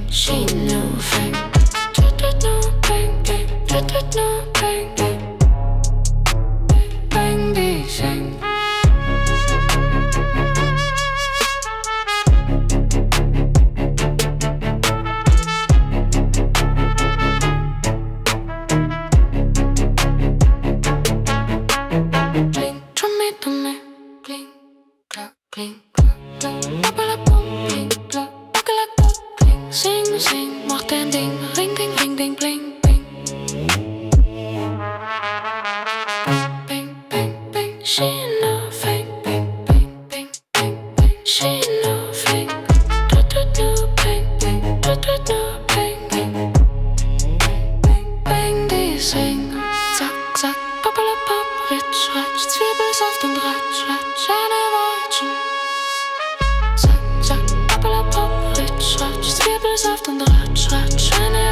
Schiene fängt. Bang, bang, bang, die singt. Kling, trommel, kling, klak, kling, klak, klak. Pappelappom, kling, klak, pakkelakkak, kling. Sing, sing, macht ein Ding, ring, ding, ring, ding, bling, bing. Bang, bang, bang, Schiene fängt. Bang, bang, bang, bang, bang, Schiene fängt. Bang, bang, bang, bang. Bang, bang, die singt. Zack, zack, pappelappap, ritsch, ratsch, Zwiebelsaft und ratsch, ratsch, eine Watschen. Zack, zack, pappelappap, ritsch, ratsch, Zwiebelsaft und ratsch, ratsch, eine